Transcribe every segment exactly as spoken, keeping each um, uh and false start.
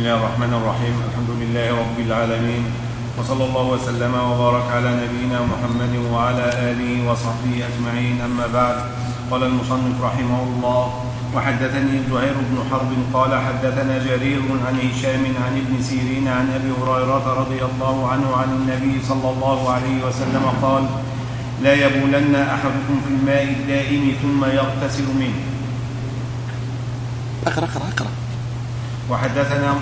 الله الرحمن الرحيم. الحمد لله رب العالمين، وصلى الله وسلم وبارك على نبينا محمد وعلى آله وصحبه أجمعين. أما بعد، قال المصنف رحمه الله: وحدثني زهير بن حرب قال حدثنا جرير عن هشام عن ابن سيرين عن أبي هريرة رضي الله عنه عن النبي صلى الله عليه وسلم قال: لا يبولن أحدكم في الماء الدائم ثم يغتسل منه. أقرأ أقرأ أقرأ. وحدثنا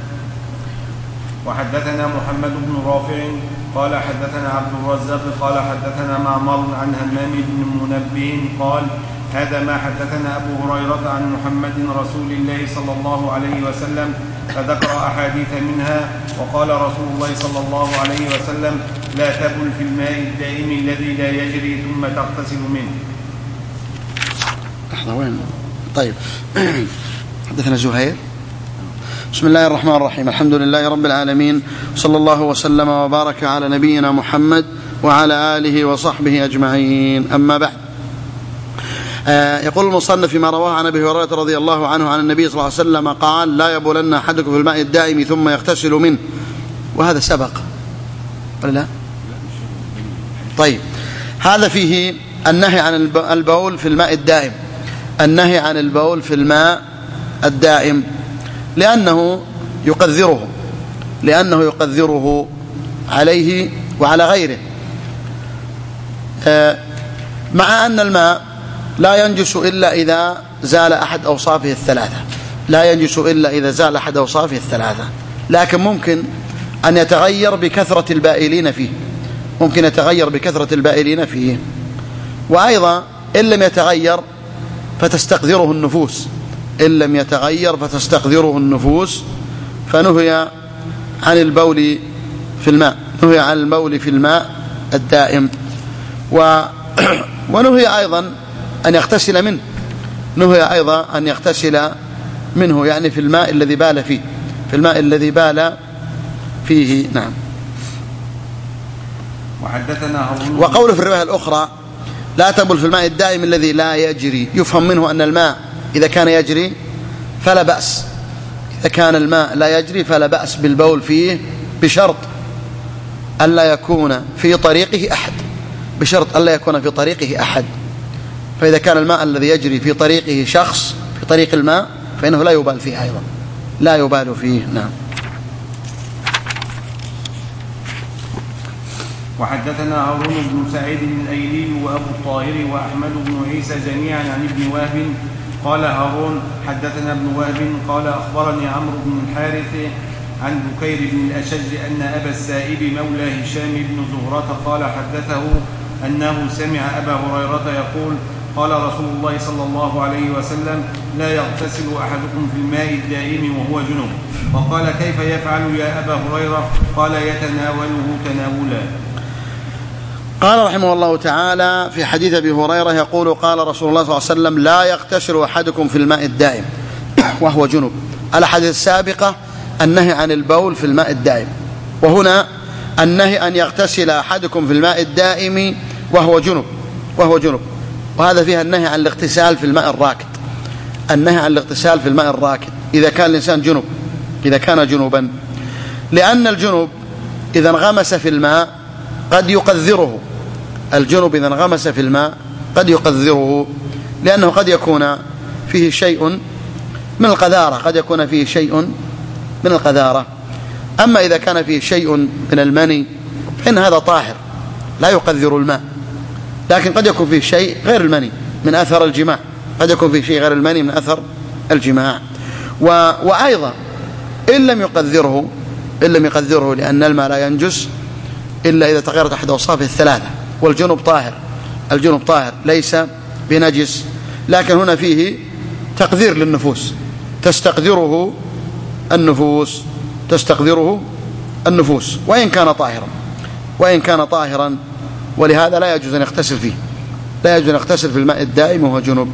وحدثنا محمد بن رافع قال حدثنا عبد الرزاق قال حدثنا معمر عن همام بن منبه قال: هذا ما حدثنا أبو هريرة عن محمد رسول الله صلى الله عليه وسلم، فذكر أحاديث منها. وقال رسول الله صلى الله عليه وسلم: لا تبل في الماء الدائم الذي لا يجري ثم تغتسل منه. لحظة، وين؟ طيب. حدثنا زهير. بسم الله الرحمن الرحيم. الحمد لله رب العالمين، صلى الله وسلم وبارك على نبينا محمد وعلى آله وصحبه أجمعين. أما بعد، آه يقول المصنف فيما رواه عن أبي هريرة رضي الله عنه عن النبي صلى الله عليه وسلم قال: لا يبولن أحدكم في الماء الدائم ثم يغتسل منه. وهذا سبق ولا لا؟ طيب، هذا فيه النهي عن البول في الماء الدائم، النهي عن البول في الماء الدائم لأنه يقذره لأنه يقذره عليه وعلى غيره، مع أن الماء لا ينجس إلا إذا زال أحد أوصافه الثلاثة لا ينجس إلا إذا زال أحد أوصافه الثلاثة لكن ممكن أن يتغير بكثرة البائلين فيه ممكن يتغير بكثرة البائلين فيه وأيضا إن لم يتغير فتستقذره النفوس إن لم يتغير فتستقذره النفوس فنهي عن البول في الماء نهي عن البول في الماء الدائم و... ونهي أيضا أن يغتسل منه نهي أيضا أن يغتسل منه يعني في الماء الذي بال فيه في الماء الذي بال فيه. نعم. وحدثنا وقوله في الرواية الأخرى: لا تبل في الماء الدائم الذي لا يجري، يفهم منه أن الماء إذا كان يجري فلا بأس إذا كان الماء لا يجري فلا بأس بالبول فيه بشرط ألا يكون في طريقه أحد بشرط ألا يكون في طريقه أحد فإذا كان الماء الذي يجري في طريقه شخص في طريق الماء فإنه لا يبال فيه أيضا لا يبال فيه. نعم. وحدثنا هارون بن سعيد الأيلي وأبو الطاهر وأحمد بن عيسى جميعا عن ابن وهب قال هارون: حدثنا ابن وهب قال أخبرني عمرو بن الحارث عن بكير بن الأشج أن أبا السائب مولى هشام بن زهرة قال حدثه أنه سمع أبا هريرة يقول: قال رسول الله صلى الله عليه وسلم: لا يغتسل أحدكم في الماء الدائم وهو جنوب. وقال: كيف يفعل يا أبا هريرة؟ قال: يتناوله تناولا. قال رحمه الله تعالى في حديث أبي هريرة يقول: قال رسول الله صلى الله عليه وسلم: لا يغتسل أحدكم في الماء الدائم وهو جنوب. الأحاديث السابقة النهي عن البول في الماء الدائم، وهنا النهي أن يغتسل أحدكم في الماء الدائم وهو جنوب وهو جنوب وهذا فيها النهي عن الاغتسال في الماء الراكد النهي عن الاغتسال في الماء الراكد إذا كان الإنسان جنوب إذا كان جنوبا، لأن الجنوب إذا انغمس في الماء قد يقذره الجنوب إذا انغمس في الماء قد يقذره لأنه قد يكون فيه شيء من القذارة قد يكون فيه شيء من القذارة. أما إذا كان فيه شيء من المني فإن هذا طاهر لا يقذر الماء، لكن قد يكون فيه شيء غير المني من أثر الجماع قد يكون فيه شيء غير المني من أثر الجماع و... وأيضا إن لم يقذره إن لم يقذره لأن الماء لا ينجس إلا إذا تغيرت أحد أوصافه الثلاثة، والجنوب طاهر الجنوب طاهر ليس بنجس، لكن هنا فيه تقذير للنفوس تستقذره النفوس تستقذره النفوس وإن كان طاهرا وإن كان طاهرا ولهذا لا يجوز أن يغتسل فيه لا يجوز أن يغتسل في الماء الدائم وهو جنوب.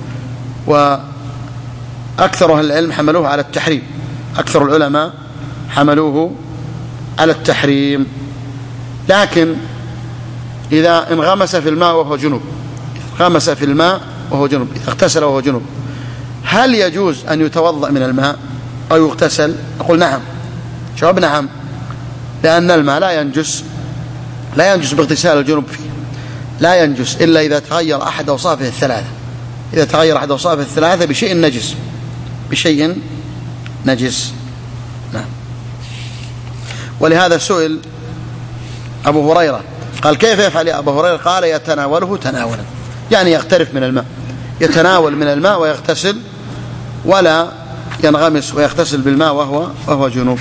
وأكثر أهل العلم حملوه على التحريم أكثر العلماء حملوه على التحريم، لكن إذا انغمس في الماء وهو جنوب غمس في الماء وهو جنوب إذا اغتسل وهو جنوب هل يجوز أن يتوضأ من الماء أو يغتسل؟ أقول نعم جواب نعم، لأن الماء لا ينجس لا ينجس باغتسال الجنوب فيه، لا ينجس إلا إذا تغير أحد أوصافه الثلاثة، إذا تغير أحد أوصافه الثلاثة بشيء نجس بشيء نجس. نعم. ولهذا سئل أبو هريرة قال كيف يفعل يا أبو هريرة؟ قال يتناوله تناولا، يعني يغترف من الماء، يتناول من الماء ويغتسل ولا ينغمس ويغتسل بالماء وهو وهو جنوب.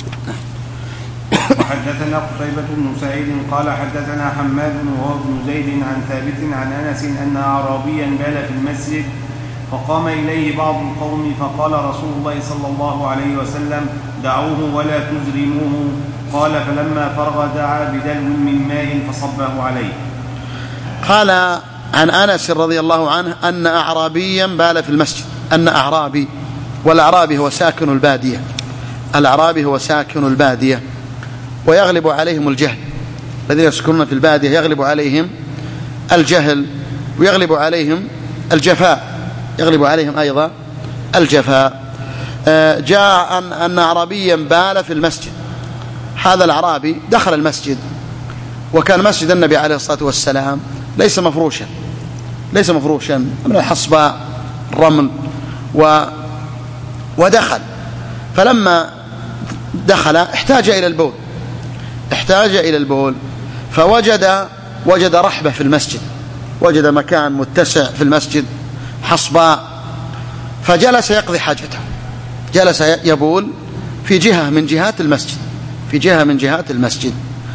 وحدثنا قتيبة بن سعيد قال حدثنا حماد وهو بن زيد عن ثابت عن أنس أن أعرابيا بال في المسجد فقام إليه بعض القوم فقال رسول الله صلى الله عليه وسلم دعوه ولا تزرموه. قال فلما فرغ دعا بدلو من ماء فصبه عليه. قال عن أنس رضي الله عنه أن أعرابيا بال في المسجد، أن أعرابي، والأعرابي هو ساكن البادية، الأعرابي هو ساكن البادية ويغلب عليهم الجهل، الذين يسكنون في البادية يغلب عليهم الجهل ويغلب عليهم الجفاء، يغلب عليهم أيضا الجفاء. جاء أن, أن أعرابيا بال في المسجد، هذا الأعرابي دخل المسجد وكان مسجد النبي عليه الصلاة والسلام ليس مفروشا، ليس مفروشا من الحصباء الرمل و ودخل، فلما دخل احتاج إلى البول احتاج إلى البول فوجد وجد رحبة في المسجد، وجد مكان متسع في المسجد حصباء، فجلس يقضي حاجته، جلس يبول في جهة من جهات المسجد في جهة من جهات المسجد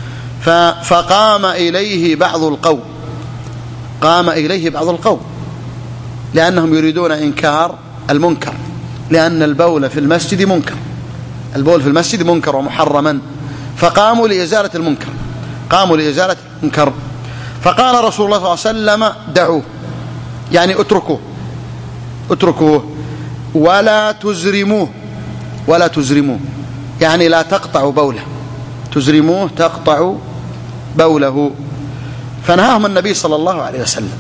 فقام إليه بعض القوم قام إليه بعض القوم لأنهم يريدون إنكار المنكر، لأن البول في المسجد منكر، البول في المسجد منكر ومحرما، فقاموا لإزالة المنكر قاموا لإزالة المنكر فقال رسول الله صلى الله عليه وسلم دعوه، يعني اتركوه اتركوه ولا تزرموه ولا تزرموه يعني لا تقطعوا بوله، تزرموه تقطع بوله. فنهاهم النبي صلى الله عليه وسلم.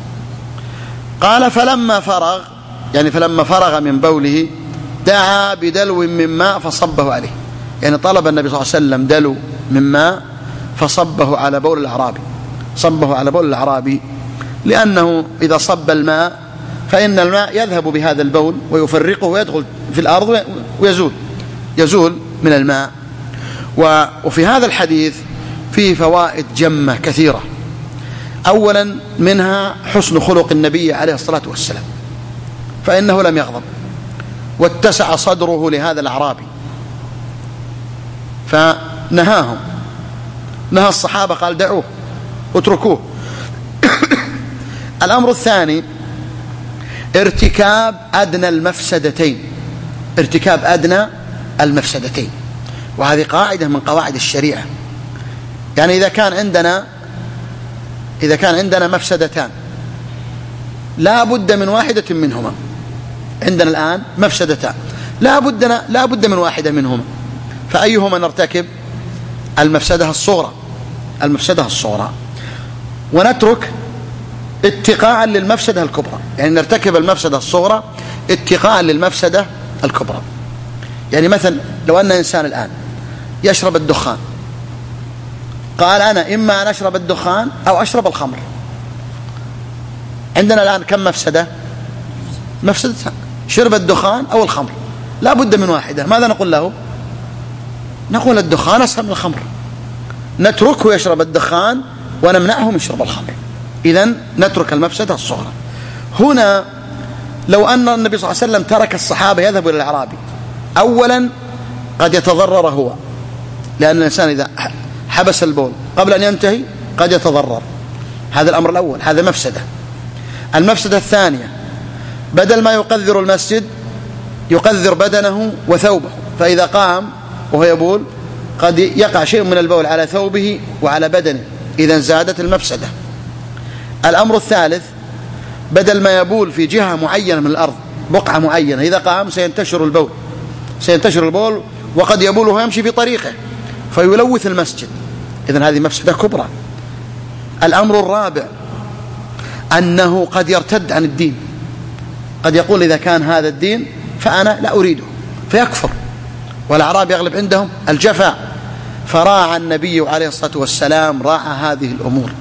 قال فلما فرغ يعني فلما فرغ من بوله دعا بدلو من ماء فصبه عليه، يعني طلب النبي صلى الله عليه وسلم دلو من ماء فصبه على بول الأعرابي صبه على بول الأعرابي لأنه إذا صب الماء فإن الماء يذهب بهذا البول ويفرقه ويدخل في الأرض ويزول يزول من الماء. وفي هذا الحديث فيه فوائد جمة كثيرة. أولا منها حسن خلق النبي عليه الصلاة والسلام، فإنه لم يغضب واتسع صدره لهذا الأعرابي فنهاهم، نهى الصحابة قال دعوه اتركوه. الأمر الثاني ارتكاب أدنى المفسدتين ارتكاب أدنى المفسدتين وهذه قاعدة من قواعد الشريعة. يعني إذا كان عندنا إذا كان عندنا مفسدتان لا بد من واحدة منهما، عندنا الآن مفسدتان لا بد لا بد من واحدة منهما، فأيهما نرتكب؟ المفسدة الصغرى المفسدة الصغرى ونترك اتقاء للمفسدة الكبرى، يعني نرتكب المفسدة الصغرى اتقاء للمفسدة الكبرى. يعني مثلا لو أن إنسان الآن يشرب الدخان، قال أنا إما أن أشرب الدخان أو أشرب الخمر، عندنا الآن كم مفسدة؟ مفسدتان، شرب الدخان أو الخمر، لا بد من واحدة. ماذا نقول له؟ نقول الدخان أسهل من الخمر، نتركه يشرب الدخان ونمنعه من شرب الخمر، إذن نترك المفسدة الصغرى. هنا لو أن النبي صلى الله عليه وسلم ترك الصحابة يذهبوا إلى الأعرابي، أولا قد يتضرر هو، لأن الإنسان إذا حبس البول قبل أن ينتهي قد يتضرر، هذا الأمر الأول، هذا مفسدة. المفسدة الثانية بدل ما يقذر المسجد يقذر بدنه وثوبه، فإذا قام وهو يبول قد يقع شيء من البول على ثوبه وعلى بدنه، إذن زادت المفسدة. الأمر الثالث بدل ما يبول في جهة معينة من الأرض بقعة معينة، إذا قام سينتشر البول سينتشر البول وقد يبول وهو يمشي في طريقه فيلوث المسجد، إذن هذه مفسدة كبرى. الأمر الرابع أنه قد يرتد عن الدين، قد يقول إذا كان هذا الدين فأنا لا أريده فيكفر والأعراب يغلب عندهم الجفا، فراعى النبي عليه الصلاة والسلام راعى هذه الأمور.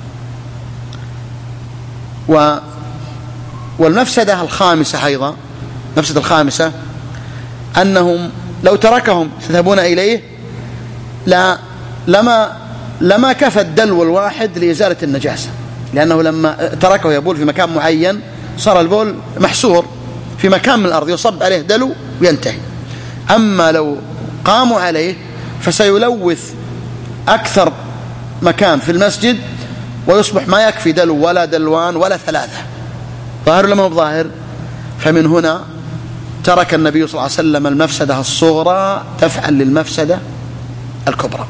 و والمفسدة الخامسة أيضا، المفسدة الخامسة أنهم لو تركهم يذهبون إليه لا لما لما كفى الدلو الواحد لإزالة النجاسة، لأنه لما تركه يبول في مكان معين صار البول محصور في مكان من الأرض يصب عليه دلو وينتهي. أما لو قاموا عليه فسيلوث أكثر مكان في المسجد ويصبح ما يكفي دلو ولا دلوان ولا ثلاثة. ظاهر لما هو ظاهر؟ فمن هنا ترك النبي صلى الله عليه وسلم المفسدة الصغرى تفعل للمفسدة الكبرى.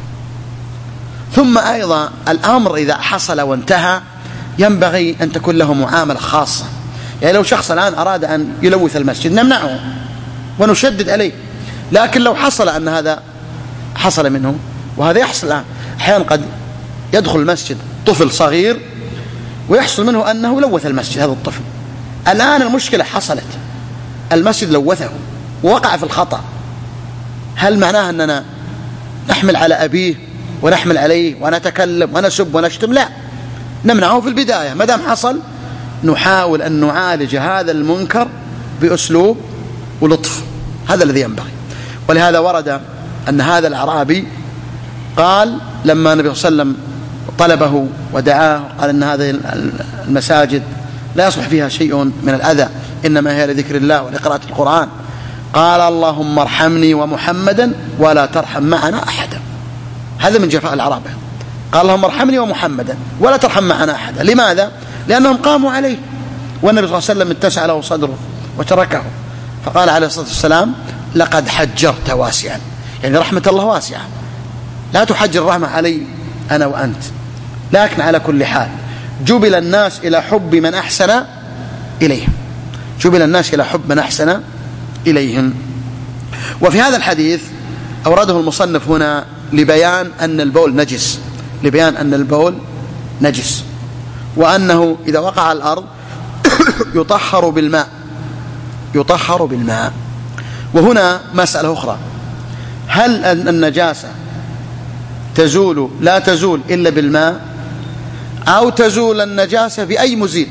ثم أيضا الأمر إذا حصل وانتهى ينبغي أن تكون له معاملة خاصة. يعني لو شخص الآن أراد أن يلوث المسجد نمنعه ونشدد عليه، لكن لو حصل أن هذا حصل منه، وهذا يحصل الآن أحيانا، قد يدخل المسجد طفل صغير ويحصل منه أنه لوث المسجد هذا الطفل. الآن المشكلة حصلت، المسجد لوثه ووقع في الخطأ، هل معناه أننا نحمل على أبيه ونحمل عليه ونتكلم ونسب ونشتم؟ لا، نمنعه في البداية. ما دام حصل نحاول أن نعالج هذا المنكر بأسلوب ولطف، هذا الذي ينبغي. ولهذا ورد أن هذا الأعرابي قال لما النبي صلى الله عليه وسلم طلبه ودعاه قال أن هذه المساجد لا يصلح فيها شيء من الأذى، إنما هي لذكر الله ولقراءة القرآن، قال اللهم ارحمني ومحمدا ولا ترحم معنا أحدا. هذا من جفاء الأعراب، قال اللهم ارحمني ومحمدا ولا ترحم معنا أحدا. لماذا؟ لأنهم قاموا عليه والنبي صلى الله عليه وسلم اتسع له صدره وتركه، فقال عليه الصلاة والسلام لقد حجرت واسعا، يعني رحمة الله واسعة، لا تحجر الرحمة علي أنا وأنت. لكن على كل حال جبل الناس إلى حب من أحسن إليهم، جبل الناس إلى حب من أحسن إليهم. وفي هذا الحديث أورده المصنف هنا لبيان أن البول نجس، لبيان أن البول نجس، وأنه إذا وقع على الأرض يطهر بالماء، يطهر بالماء. وهنا مسألة أخرى، هل النجاسة تزول لا تزول إلا بالماء، أو تزول النجاسة بأي مزيل؟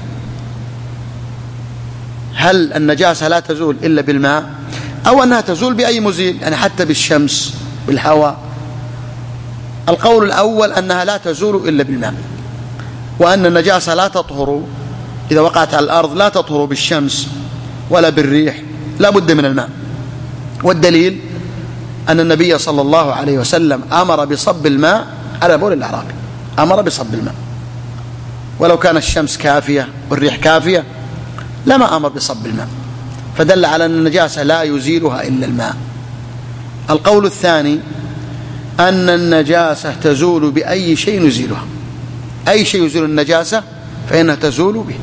هل النجاسة لا تزول إلا بالماء، أو أنها تزول بأي مزيل، يعني حتى بالشمس بالهواء؟ القول الأول أنها لا تزول إلا بالماء، وأن النجاسة لا تطهر إذا وقعت على الأرض، لا تطهر بالشمس ولا بالريح، لا بد من الماء. والدليل أن النبي صلى الله عليه وسلم أمر بصب الماء على بول الأعرابي، أمر بصب الماء، ولو كان الشمس كافية والريح كافية لما أمر بصب الماء، فدل على أن النجاسة لا يزيلها إلا الماء. القول الثاني أن النجاسة تزول بأي شيء يزيلها، أي شيء يزيل النجاسة فإنها تزول به،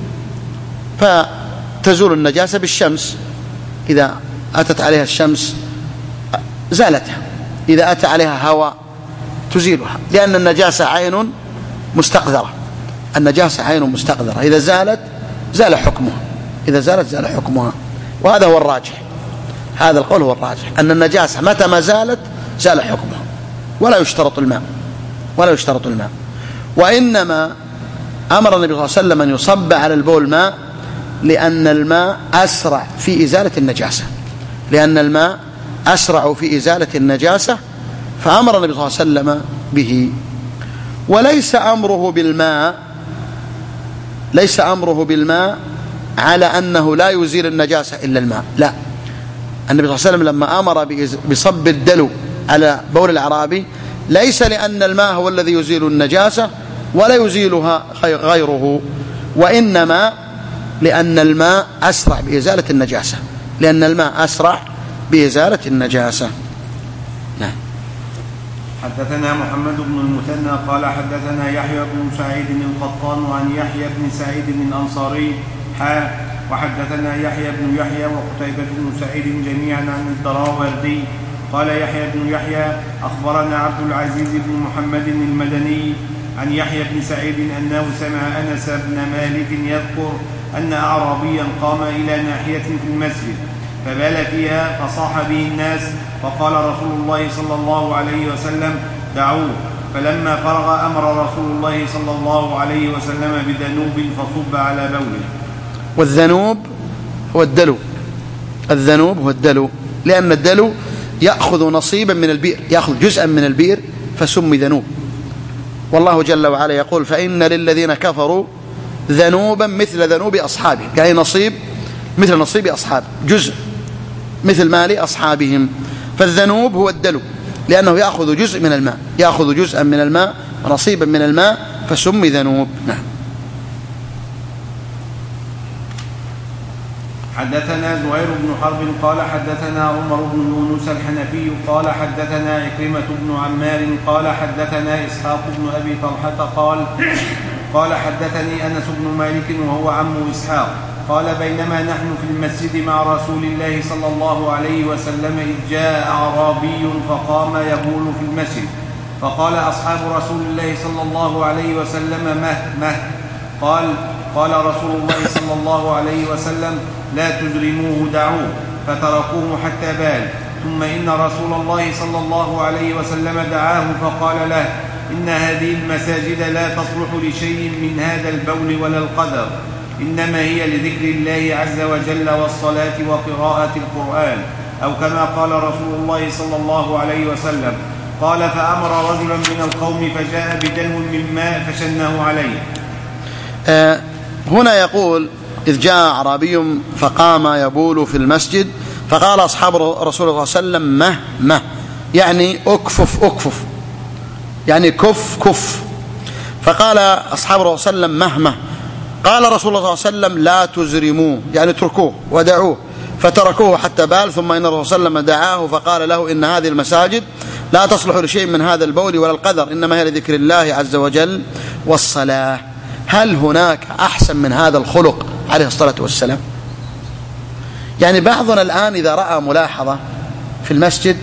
فتزول النجاسة بالشمس، إذا أتت عليها الشمس زالتها، إذا أتى عليها هواء تزيلها، لأن النجاسة عين مستقذرة، النجاسة عين مستقذرة، إذا زالت زال حكمها، إذا زالت زال حكمها. وهذا هو الراجح، هذا القول هو الراجح، أن النجاسة متى ما زالت زال حكمها، ولا يشترط الماء، ولا يشترط الماء. وإنما أمر النبي صلى الله عليه وسلم أن يصب على البول ماء، لأن الماء أسرع في إزالة النجاسة، لأن الماء أسرع في إزالة النجاسة، فأمر النبي صلى الله عليه وسلم به. وليس أمره بالماء، ليس أمره بالماء على أنه لا يزيل النجاسة إلا الماء، لا، النبي صلى الله عليه وسلم لما أمر بصب الدلو على بول الأعرابي ليس لأن الماء هو الذي يزيل النجاسة ولا يزيلها غيره، وإنما لأن الماء أسرع بإزالة النجاسة، لأن الماء أسرع بإزالة النجاسة. نعم. حدثنا محمد بن المثنى قال حدثنا يحيى بن سعيد القطان عن يحيى بن سعيد الأنصاري حا وحدثنا يحيى بن يحيى وقتيبة بن سعيد جميعا عن الدراوردي قال يحيى بن يحيى أخبرنا عبد العزيز بن محمد المدني عن يحيى بن سعيد أنه سمع أنس بن مالك يذكر أن أعرابيا قام إلى ناحية في المسجد فبال فيها فصاح به الناس، فقال رسول الله صلى الله عليه وسلم: دعوه. فلما فرغ أمر رسول الله صلى الله عليه وسلم بذنوب فصب على بوله. والذنوب هو الدلو، الذنوب هو الدلو، لأن الدلو يأخذ نصيبا من البئر، يأخذ جزءا من البئر فسمي ذنوب. والله جل وعلا يقول: فإن للذين كفروا ذنوبا مثل ذنوب أصحابهم، يعني نصيب مثل نصيب أصحاب، جزء مثل مال أصحابهم. فالذنوب هو الدلو، لأنه يأخذ جزء من الماء، يأخذ جزءا من الماء ونصيبا من الماء فسمي ذنوب. نعم. حدثنا زهير بن حرب قال حدثنا عمر بن يونس الحنفي قال حدثنا عكرمة بن عمار قال حدثنا إسحاق بن أبي طلحة قال قال حدثني أنس بن مالك وهو عم إسحاق قال: بينما نحن في المسجد مع رسول الله صلى الله عليه وسلم إذ جاء أعرابي فقام يبول في المسجد، فقال أصحاب رسول الله صلى الله عليه وسلم: مه مه قال قال رسول الله صلى الله عليه وسلم: لا تجرموه، دعوه. فتركوه حتى بال. ثم إن رسول الله صلى الله عليه وسلم دعاه فقال له: إن هذه المساجد لا تصلح لشيء من هذا البول ولا القدر، إنما هي لذكر الله عز وجل والصلاة وقراءة القرآن، أو كما قال رسول الله صلى الله عليه وسلم. قال: فأمر رجلا من القوم فجاء بدلو من ماء فشنه عليه. آه هنا يقول: إذ جاء أعرابي فقام يبول في المسجد، فقال أصحاب رسول الله صلى الله عليه وسلم: مه مه، يعني أكفف أكفف، يعني كف كف. فقال أصحاب رسول الله صلى الله عليه وسلم: مه مه. قال رسول الله صلى الله عليه وسلم: لا تزرموه، يعني اتركوه ودعوه. فتركوه حتى بال. ثم إن الرسول صلى الله عليه وسلم دعاه فقال له: إن هذه المساجد لا تصلح لشيء من هذا البول ولا القدر، إنما هي لذكر الله عز وجل والصلاة. هل هناك أحسن من هذا الخلق عليه الصلاة والسلام؟ يعني بعضنا الآن إذا رأى ملاحظة في المسجد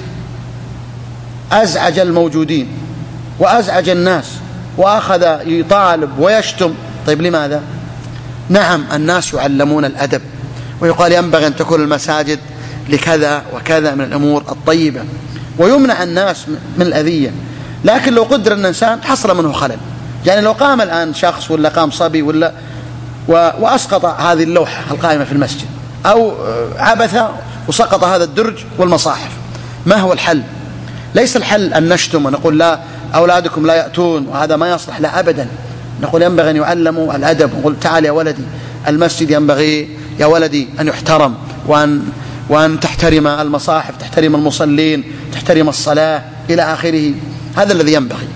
أزعج الموجودين وأزعج الناس وأخذ يطالب ويشتم. طيب لماذا؟ نعم، الناس يعلمون الأدب، ويقال ينبغي أن تكون المساجد لكذا وكذا من الأمور الطيبة، ويمنع الناس من الأذية. لكن لو قدر أن الإنسان حصل منه خلل، يعني لو قام الآن شخص ولا قام صبي ولا وأسقط هذه اللوحة القائمة في المسجد، أو عبث وسقط هذا الدرج والمصاحف، ما هو الحل؟ ليس الحل أن نشتم ونقول لا أولادكم لا يأتون وهذا ما يصلح، لا أبدا. نقول ينبغي أن يعلموا الأدب، ونقول تعال يا ولدي، المسجد ينبغي يا ولدي أن يحترم، وأن, وأن تحترم المصاحف، تحترم المصلين، تحترم الصلاة إلى آخره. هذا الذي ينبغي.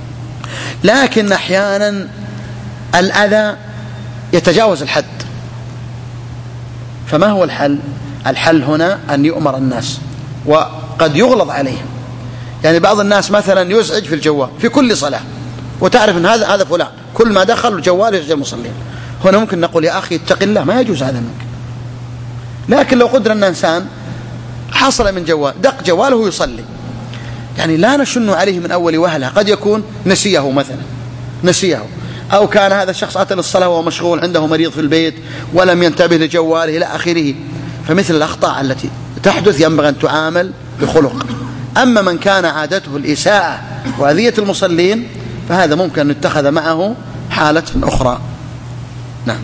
لكن أحيانا الأذى يتجاوز الحد، فما هو الحل؟ الحل هنا أن يؤمر الناس، وقد يغلظ عليهم. يعني بعض الناس مثلا يزعج في الجوال في كل صلاة، وتعرف أن هذا هذا فلان كل ما دخل الجوال يزعج المصلين. هنا ممكن نقول يا أخي اتق الله، ما يجوز هذا منك. لكن لو قدر أن إنسان حصل من جوال دق جواله ويصلي، يعني لا نشن عليه من أول وهلة، قد يكون نسيه مثلا، نسيه، أو كان هذا الشخص أتى للصلاة وهو مشغول، عنده مريض في البيت ولم ينتبه لجواله إلى آخره. فمثل الأخطاء التي تحدث ينبغي أن تعامل بخلق. أما من كان عادته الإساءة وأذية المصلين فهذا ممكن أن يتخذ معه حالة أخرى. نعم.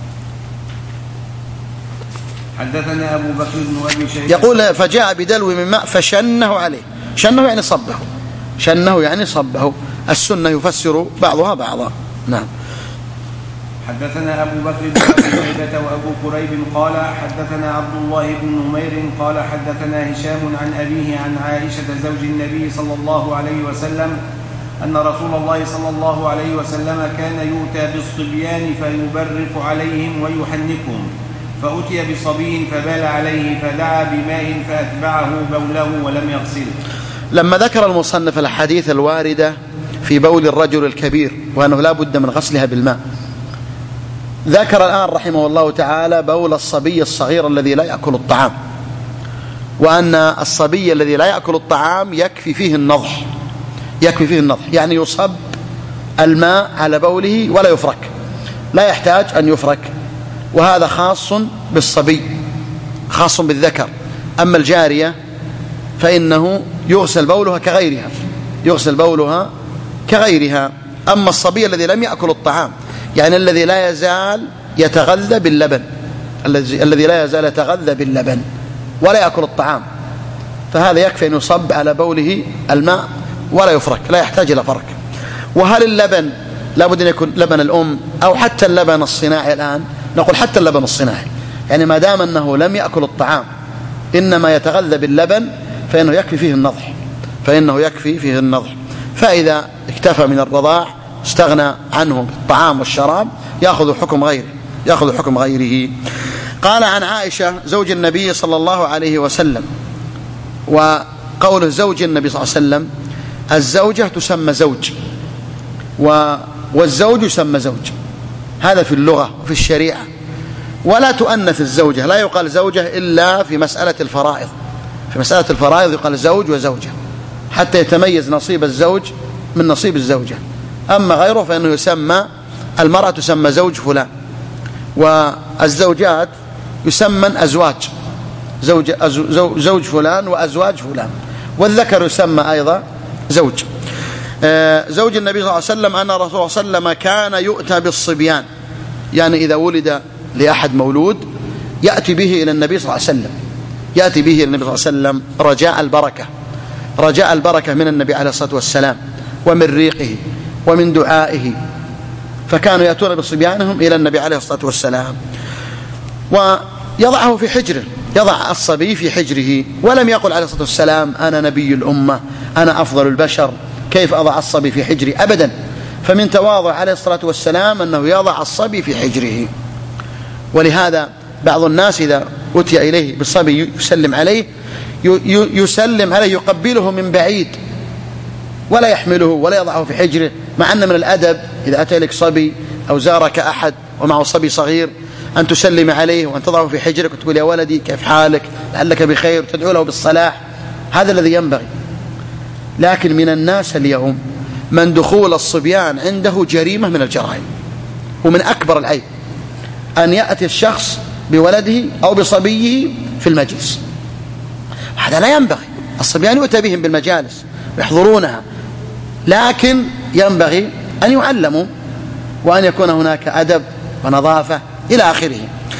حدثنا أبو بكر بن أبي شيبة يقول: فجاء بدلو من ماء فشنه عليه. شنه يعني صبه، شنه يعني صبه. السنة يفسر بعضها بعضا. نعم. حدثنا أبو بكر بن أبي شيبة وأبو كريب قال حدثنا عبد الله بن نمير قال حدثنا هشام عن أبيه عن عائشة زوج النبي صلى الله عليه وسلم أن رسول الله صلى الله عليه وسلم كان يؤتى بالصبيان فيبرق عليهم ويحنكهم، فأتي بصبي فبال عليه فدعا بماء فأتبعه بوله ولم يغسله. لما ذكر المصنف الحديث الواردة في بول الرجل الكبير وأنه لا بد من غسلها بالماء، ذكر الآن رحمه الله تعالى بول الصبي الصغير الذي لا يأكل الطعام، وأن الصبي الذي لا يأكل الطعام يكفي فيه النضح، يكفي فيه النضح، يعني يصب الماء على بوله ولا يفرك، لا يحتاج أن يفرك. وهذا خاص بالصبي، خاص بالذكر. أما الجارية فإنه يغسل بولها كغيرها يغسل بولها كغيرها أما الصبي الذي لم يأكل الطعام، يعني الذي لا يزال يتغذى باللبن، الذي الذي لا يزال يتغذى باللبن ولا يأكل الطعام، فهذا يكفي أن يصب على بوله الماء ولا يفرك، لا يحتاج إلى فرك. وهل اللبن لابد أن يكون لبن الأم أو حتى اللبن الصناعي؟ الآن نقول حتى اللبن الصناعي، يعني ما دام أنه لم يأكل الطعام إنما يتغذى باللبن فإنه يكفي فيه النضح فإنه يكفي فيه النضح فإذا اكتفى من الرضاع استغنى عنه بالطعام والشراب يأخذ حكم غيره يأخذ حكم غيره. قال عن عائشة زوج النبي صلى الله عليه وسلم، وقوله زوج النبي صلى الله عليه وسلم، الزوجة تسمى زوج والزوج يسمى زوج، هذا في اللغة وفي الشريعة. ولا تؤنث الزوجة، لا يقال زوجة إلا في مسألة الفرائض، في مسألة الفرائض يقال زوج وزوجة حتى يتميز نصيب الزوج من نصيب الزوجة. أما غيره فإنه يسمى، المرأة تسمى زوج فلان، والزوجات يسمى أزواج، زوج, زوج فلان وأزواج فلان، والذكر يسمى أيضا زوج. زوج النبي صلى الله عليه وسلم أن الرسول صلى الله عليه وسلم كان يؤتى بالصبيان، يعني إذا ولد لأحد مولود يأتي به إلى النبي صلى الله عليه وسلم، يأتي به إلى النبي صلى الله عليه وسلم رجاء البركة، رجاء البركة من النبي عليه الصلاة والسلام ومن ريقه ومن دعائه، فكانوا يأتون بصبيانهم إلى النبي عليه الصلاة والسلام ويضعه في حجره، يضع الصبي في حجره، ولم يقل عليه الصلاة والسلام أنا نبي الأمة أنا أفضل البشر كيف أضع الصبي في حجري، أبدا. فمن تواضع عليه الصلاة والسلام أنه يضع الصبي في حجره. ولهذا بعض الناس إذا أتي إليه بالصبي يسلم عليه يسلم عليه يقبله من بعيد ولا يحمله ولا يضعه في حجره، مع أن من الأدب إذا أتى لك صبي أو زارك أحد ومعه صبي صغير أن تسلم عليه وأن تضعه في حجرك وتقول يا ولدي كيف حالك لعلك بخير وتدعو له بالصلاح، هذا الذي ينبغي. لكن من الناس اليوم من دخول الصبيان عنده جريمة من الجرائم ومن أكبر العيب أن يأتي الشخص بولده أو بصبيه في المجلس، هذا لا ينبغي. الصبيان يؤتى بهم بالمجالس ويحضرونها، لكن ينبغي أن يعلموا وأن يكون هناك أدب ونظافة إلى آخره.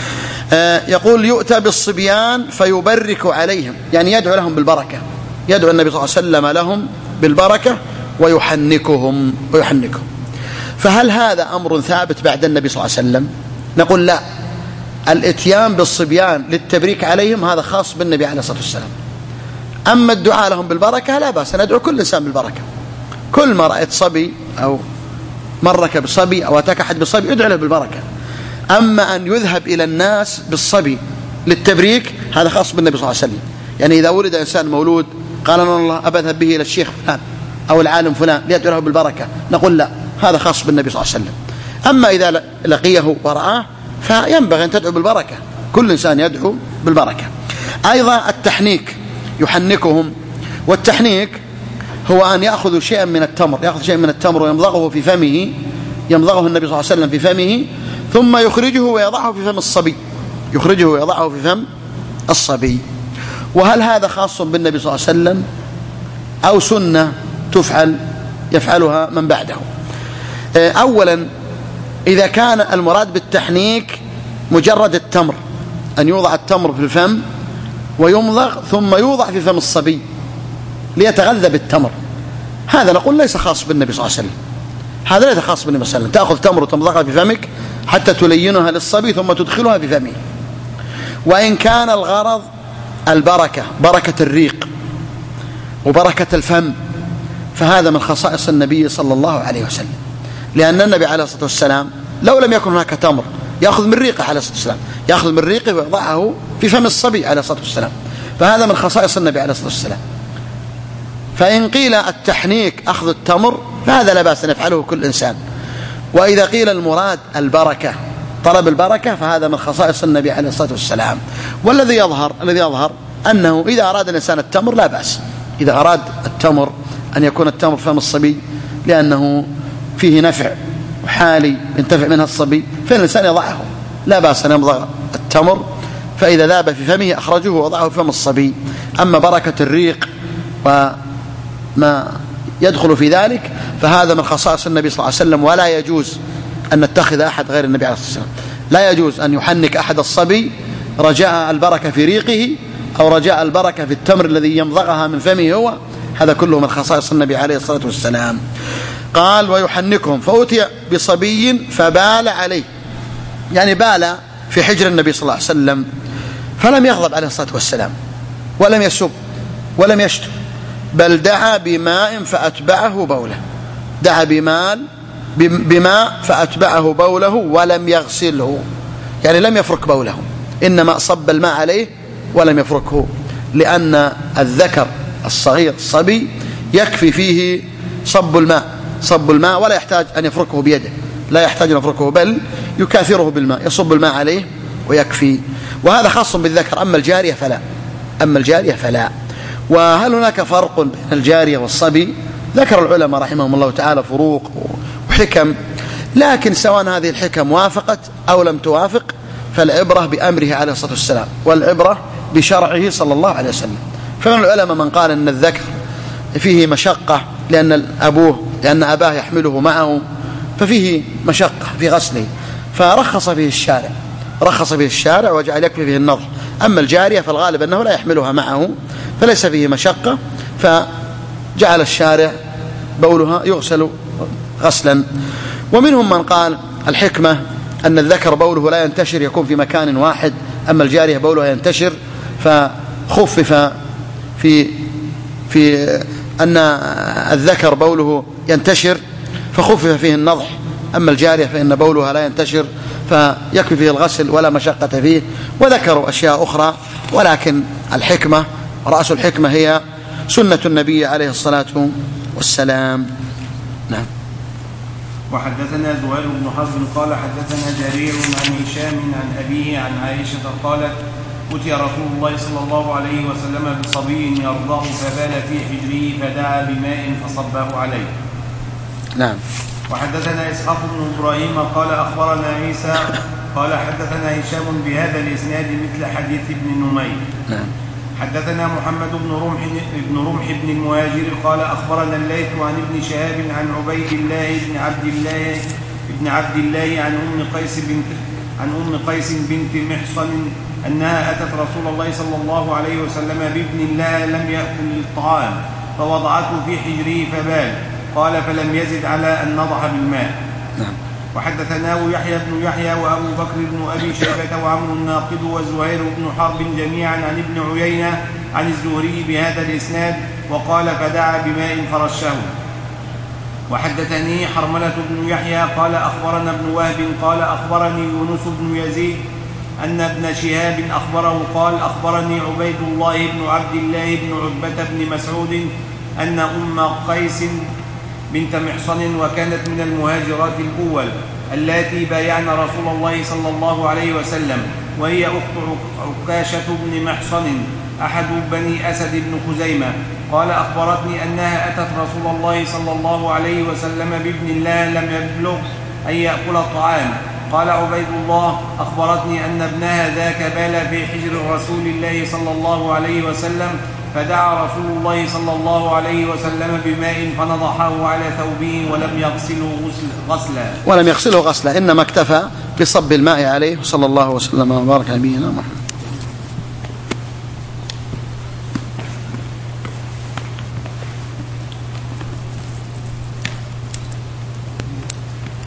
آه يقول يؤتى بالصبيان فيبرك عليهم، يعني يدعو لهم بالبركة، يدعو النبي صلى الله عليه وسلم لهم بالبركة ويحنكهم ويحنكهم. فهل هذا أمر ثابت بعد النبي صلى الله عليه وسلم؟ نقول لا، الاتيان بالصبيان للتبريك عليهم هذا خاص بالنبي عليه الصلاة والسلام. أما الدعاء لهم بالبركة لا بأس، ندعو كل إنسان بالبركة، كل ما رأيت صبي أو مرك بصبي أو أتاك أحد بصبي ادعو له بالبركة. أما أن يذهب إلى الناس بالصبي للتبريك هذا خاص بالنبي صلى الله عليه وسلم. يعني إذا ولد إنسان مولود قال أنا الله أذهب به إلى الشيخ فلان أو العالم فلان ليدعو له بالبركة، نقول لا، هذا خاص بالنبي صلى الله عليه وسلم. أما إذا لقيه ورآه فينبغي أن تدعو بالبركة، كل إنسان يدعو بالبركة. أيضا التحنيك، يحنكهم، والتحنيك هو أن يأخذ شيئا من التمر، يأخذ شيئا من التمر ويمضغه في فمه، يمضغه النبي صلى الله عليه وسلم في فمه ثم يخرجه ويضعه في فم الصبي، يخرجه ويضعه في فم الصبي. وهل هذا خاص بالنبي صلى الله عليه وسلم أو سنة تفعل يفعلها من بعده؟ أولا إذا كان المراد بالتحنيك مجرد التمر، أن يوضع التمر في الفم ويمضغ ثم يوضع في فم الصبي ليتغذى بالتمر، هذا نقول ليس خاص بالنبي صلى الله عليه وسلم، هذا ليس خاص بالنبي صلى الله عليه وسلم. تأخذ تمر وتمضغها في فمك حتى تلينها للصبي ثم تدخلها في فمه. وإن كان الغرض البركة، بركة الريق وبركة الفم، فهذا من خصائص النبي صلى الله عليه وسلم، لأن النبي عليه الصلاة والسلام لو لم يكن هناك تمر يأخذ من ريقه عليه الصلاة والسلام، يأخذ من ريقه ويضعه في فم الصبي عليه الصلاة والسلام، فهذا من خصائص النبي عليه الصلاة والسلام. فإن قيل التحنيك أخذ التمر فهذا لا بأس أن يفعله كل إنسان. وإذا قيل المراد البركة، طلب البركة، فهذا من خصائص النبي عليه الصلاة والسلام. والذي يظهر الذي يظهر أنه إذا أراد الإنسان التمر لا بأس، إذا أراد التمر أن يكون التمر فم الصبي لأنه فيه نفع وحالي ينتفع منها الصبي، فإن الإنسان يضعه لا بأس أن يمضغ التمر فإذا ذاب في فمه أخرجه ووضعه في فم الصبي. أما بركة الريق وما يدخل في ذلك فهذا من خصائص النبي صلى الله عليه وسلم، ولا يجوز أن نتخذ أحد غير النبي عليه الصلاة والسلام. لا يجوز أن يحنك أحد الصبي رجاء البركة في ريقه أو رجاء البركة في التمر الذي يمضغها من فمه هو، هذا كله من خصائص النبي عليه الصلاة والسلام. قال ويحنكهم، فأتي بصبي فبال عليه، يعني بال في حجر النبي صلى الله عليه وسلم، فلم يغضب عليه الصلاة والسلام ولم يسب ولم يشتم، بل دعا بماء فأتبعه بوله، دعا بماء بماء فأتبعه بوله ولم يغسله، يعني لم يفرك بوله، إنما صب الماء عليه ولم يفركه، لأن الذكر الصغير الصبي يكفي فيه صب الماء صب الماء ولا يحتاج أن يفركه بيده، لا يحتاج أن يفركه بل يكاثره بالماء، يصب الماء عليه ويكفي. وهذا خاص بالذكر، أما الجارية فلا أما الجارية فلا وهل هناك فرق بين الجارية والصبي؟ ذكر العلماء رحمهم الله تعالى فروق وحكم، لكن سواء هذه الحكم وافقت أو لم توافق فالعبرة بأمره عليه الصلاة والسلام والعبرة بشرعه صلى الله عليه وسلم. فمن العلماء من قال أن الذكر فيه مشقة لأن أبوه لأن أباه يحمله معه ففيه مشقة في غسله، فرخص فيه الشارع رخص فيه الشارع وجعل يكفي فيه النضح. أما الجارية فالغالب أنه لا يحملها معه فليس فيه مشقة، فجعل الشارع بولها يغسل غسلا. ومنهم من قال الحكمة أن الذكر بوله لا ينتشر، يكون في مكان واحد، أما الجارية بولها ينتشر، فخفف في في أن الذكر بوله ينتشر فخفف فيه النضح، أما الجارية فإن بولها لا ينتشر فيكفي فيه الغسل ولا مشقة فيه. وذكروا أشياء أخرى، ولكن الحكمة رأس الحكمة هي سنة النبي عليه الصلاة والسلام. نعم. وحدثنا زهير بن حرب قال حدثنا جرير عن هشام عن أبيه عن عائشة قالت أتي رسول الله صلى الله عليه وسلم بصبي يرضع فبال في حجره فدعا بماء فصبه عليه. نعم. وحدثنا إسحاق بن إبراهيم قال أخبرنا عيسى قال حدثنا هشام بهذا الإسناد مثل حديث ابن نمير. نعم. حدثنا محمد بن رمح بن رمح بن المهاجر قال أخبرنا الليث عن ابن شهاب عن عبيد الله بن عبد الله بن عبد الله عن أم قيس بنت عن أم قيس بنت محصن أنها أتت رسول الله صلى الله عليه وسلم بابن لها لم يأكل الطعام فوضعته في حجره فبال، قال فلم يزد على أن نضح بالماء. نعم. وحدثناه يحيى بن يحيى وأبو بكر بن أبي شيبة وعمرو الناقد وزهير بن حرب جميعا عن ابن عيينة عن الزهري بهذا الإسناد وقال فدعا بماء فرشه. وحدثني حرملة بن يحيى قال أخبرنا ابن وهب قال أخبرني يونس بن يزيد أن ابن شهاب أخبره قال أخبرني عبيد الله بن عبد الله بن عتبة بن مسعود أن أم قيس بنت محصن وكانت من المهاجرات الأول اللاتي بايعن رسول الله صلى الله عليه وسلم، وهي أخت عكاشة بن محصن أحد بني أسد بن خزيمة، قال أخبرتني أنها أتت رسول الله صلى الله عليه وسلم بابن الله لم يبلغ أن يأكل الطعام، قال عبيد الله أخبرتني أن ابنها ذاك بال في حجر رسول الله صلى الله عليه وسلم، فدعا رسول الله صلى الله عليه وسلم بماء فنضحه على ثوبه ولم يغسله غسلا ولم يغسله غسلا إنما اكتفى بصب الماء عليه صلى الله وسلم وبارك على نبينا محمد.